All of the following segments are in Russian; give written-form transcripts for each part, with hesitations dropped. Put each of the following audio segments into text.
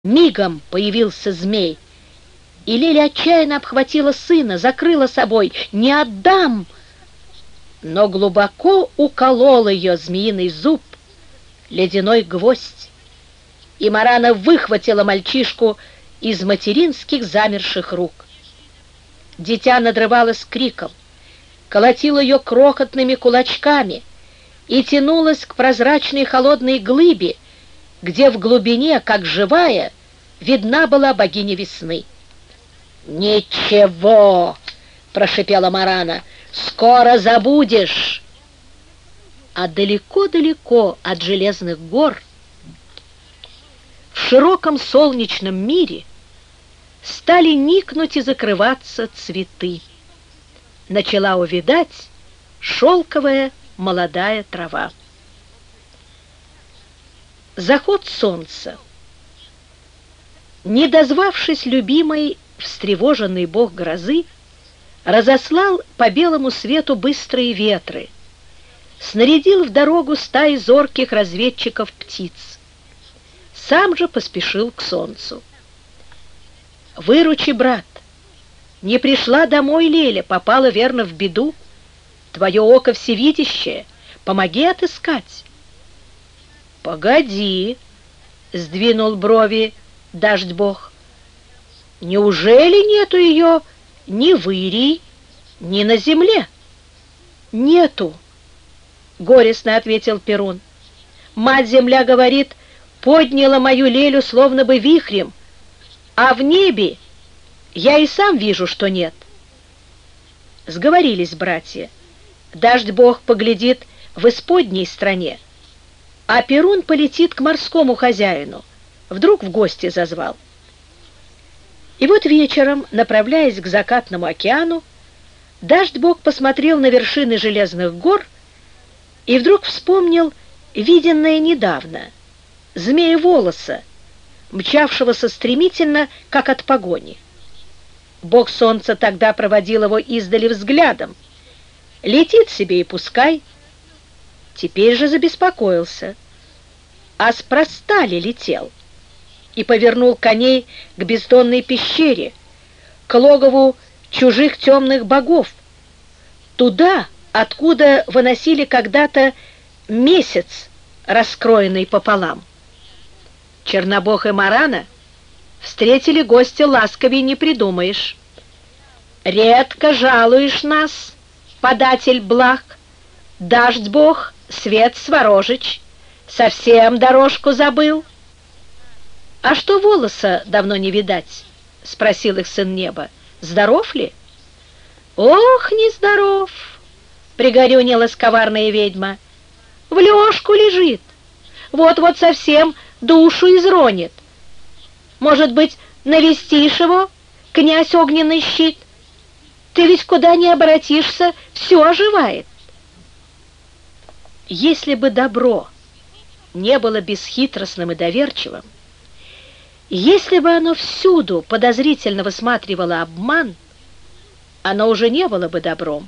Мигом появился змей, и Леля отчаянно обхватила сына, закрыла собой. «Не отдам!» Но глубоко уколол ее змеиный зуб, ледяной гвоздь, и Марана выхватила мальчишку из материнских замерших рук. Дитя надрывалось криком, колотило ее крохотными кулачками и тянулось к прозрачной холодной глыбе, где в глубине, как живая, видна была богиня весны. «Ничего!» — прошипела Марана. «Скоро забудешь!» А далеко-далеко от железных гор, в широком солнечном мире, стали никнуть и закрываться цветы. Начала увядать шелковая молодая трава. Заход солнца. Не дозвавшись любимой, встревоженный бог грозы разослал по белому свету быстрые ветры, снарядил в дорогу стаи зорких разведчиков птиц. Сам же поспешил к солнцу. «Выручи, брат! Не пришла домой Леля, попала верно в беду. Твое око всевидящее, помоги отыскать». «Погоди!» — сдвинул брови дождь-бог. «Неужели нету ее ни в Ирии, ни на земле?» «Нету!» — горестно ответил Перун. «Мать-земля говорит, подняла мою Лелю словно бы вихрем, а в небе я и сам вижу, что нет». Сговорились братья. Дождь-бог поглядит в исподней стране, а Перун полетит к морскому хозяину, вдруг в гости зазвал. И вот вечером, направляясь к закатному океану, дождь-бог посмотрел на вершины железных гор и вдруг вспомнил виденное недавно змея-волоса, мчавшегося стремительно, как от погони. Бог солнца тогда проводил его издали взглядом. Летит себе и пускай. Теперь же забеспокоился. А спроста ли летел? И повернул коней к бездонной пещере, к логову чужих темных богов, туда, откуда выносили когда-то месяц, раскроенный пополам. Чернобог и Марана встретили гостя ласковей не придумаешь. «Редко жалуешь нас, податель благ, дождь-бог, свет Сворожич, совсем дорожку забыл». «А что волоса давно не видать?» — спросил их сын неба. «Здоров ли?» «Ох, нездоров!» — пригорюнилась коварная ведьма. «В лёжку лежит, вот-вот совсем душу изронит. Может быть, навестишь его, князь огненный щит? Ты ведь куда ни обратишься, все оживает». Если бы добро не было бесхитростным и доверчивым, если бы оно всюду подозрительно высматривало обман, оно уже не было бы добром.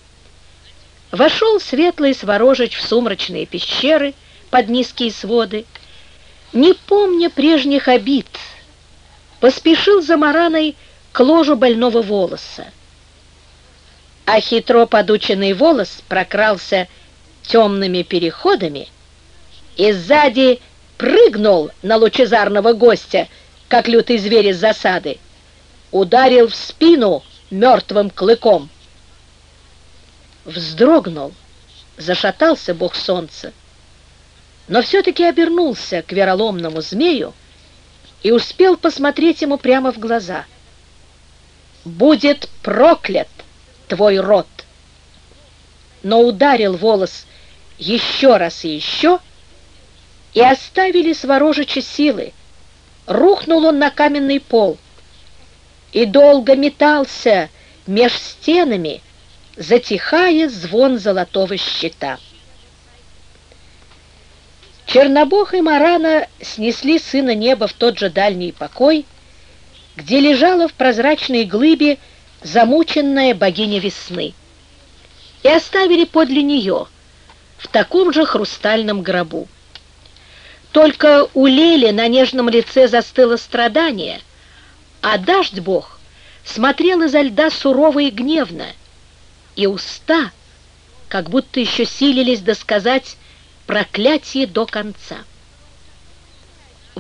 Вошел светлый Сворожич в сумрачные пещеры под низкие своды, не помня прежних обид, поспешил за Мараной к ложу больного волоса. А хитро подученный волос прокрался темными переходами и сзади прыгнул на лучезарного гостя, как лютый зверь из засады, ударил в спину мертвым клыком. Вздрогнул, зашатался бог солнца, но все-таки обернулся к вероломному змею и успел посмотреть ему прямо в глаза. «Будет проклят твой род!» Но ударил волос еще раз и еще, и оставили Сворожича силы. Рухнул он на каменный пол и долго метался меж стенами, затихая звон золотого щита. Чернобог и Марана снесли сына неба в тот же дальний покой, где лежала в прозрачной глыбе замученная богиня весны, и оставили подле нее в таком же хрустальном гробу. Только у Лели на нежном лице застыло страдание, а дождь-бог смотрел изо льда сурово и гневно, и уста как будто еще силились досказать проклятие до конца.